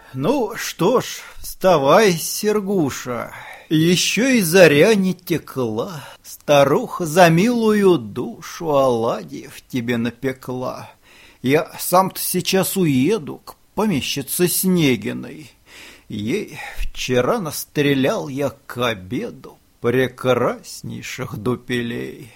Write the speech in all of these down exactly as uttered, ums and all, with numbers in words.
Ну что ж, вставай, Сергуша, еще и заря не текла. Старуха за милую душу оладьев тебе напекла. Я сам-то сейчас уеду к помещице Снегиной. Ей вчера настрелял я к обеду прекраснейших дупелей.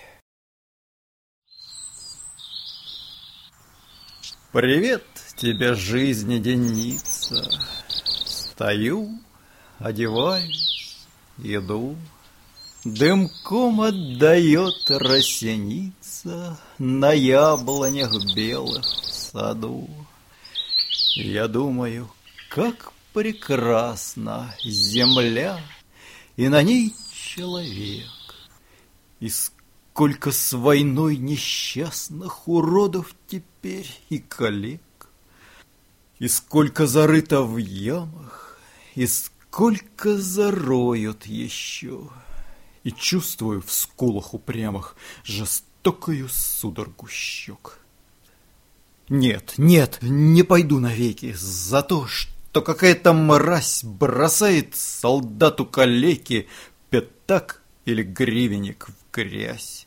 Привет тебе, жизни денница. Стою, одеваюсь, иду. Дымком отдает росеница на яблонях белых в саду. Я думаю, как прекрасна земля, и на ней человек. И сколько с войной несчастных уродов теперь и коллег. И сколько зарыто в ямах, и сколько зароют еще. И чувствую в скулах упрямых жестокую судорогу щек. Нет, нет, не пойду навеки за то, что какая-то мразь бросает солдату-калеке пятак или гривенник в грязь.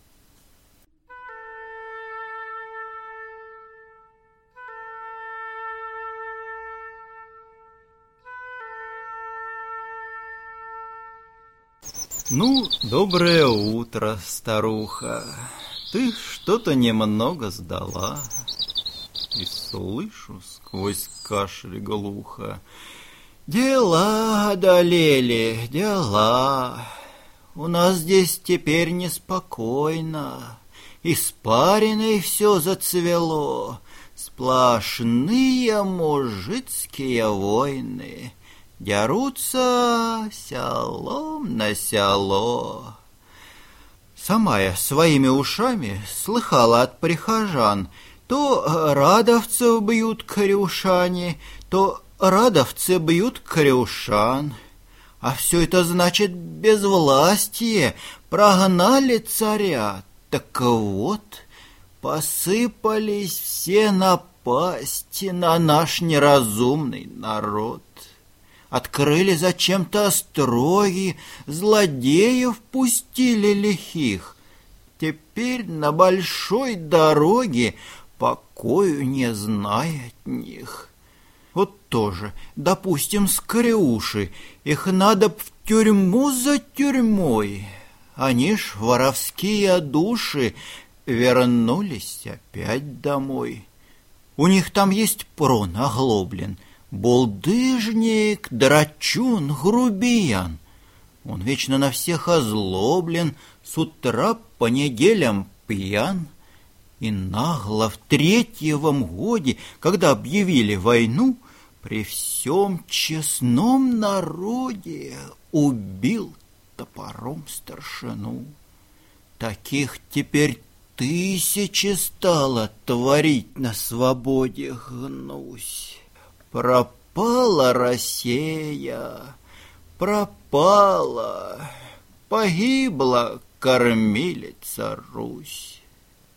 Ну, доброе утро, старуха. Ты что-то немного сдала. И слышу сквозь кашель глухо: дела одолели, дела. У нас здесь теперь неспокойно. Испариной все зацвело. Сплошные мужицкие войны. Дерутся селом на село. Сама я своими ушами слыхала от прихожан: то радовцев бьют корюшане, то радовцы бьют корюшан. А все это значит безвластие, прогнали царя. Так вот, посыпались все напасти на наш неразумный народ. Открыли зачем-то остроги, злодеев пустили лихих. Теперь на большой дороге покою не зная от них. Вот тоже, допустим, скрюши, их надо б в тюрьму за тюрьмой. Они ж, воровские души, вернулись опять домой. У них там есть прон оглоблен, булдыжник, драчун, грубиян. Он вечно на всех озлоблен, с утра по неделям пьян. И нагло в третьем годе, когда объявили войну, при всем честном народе убил топором старшину. Таких теперь тысячи стало творить на свободе гнусь. Пропала Россия, пропала, погибла кормилица Русь.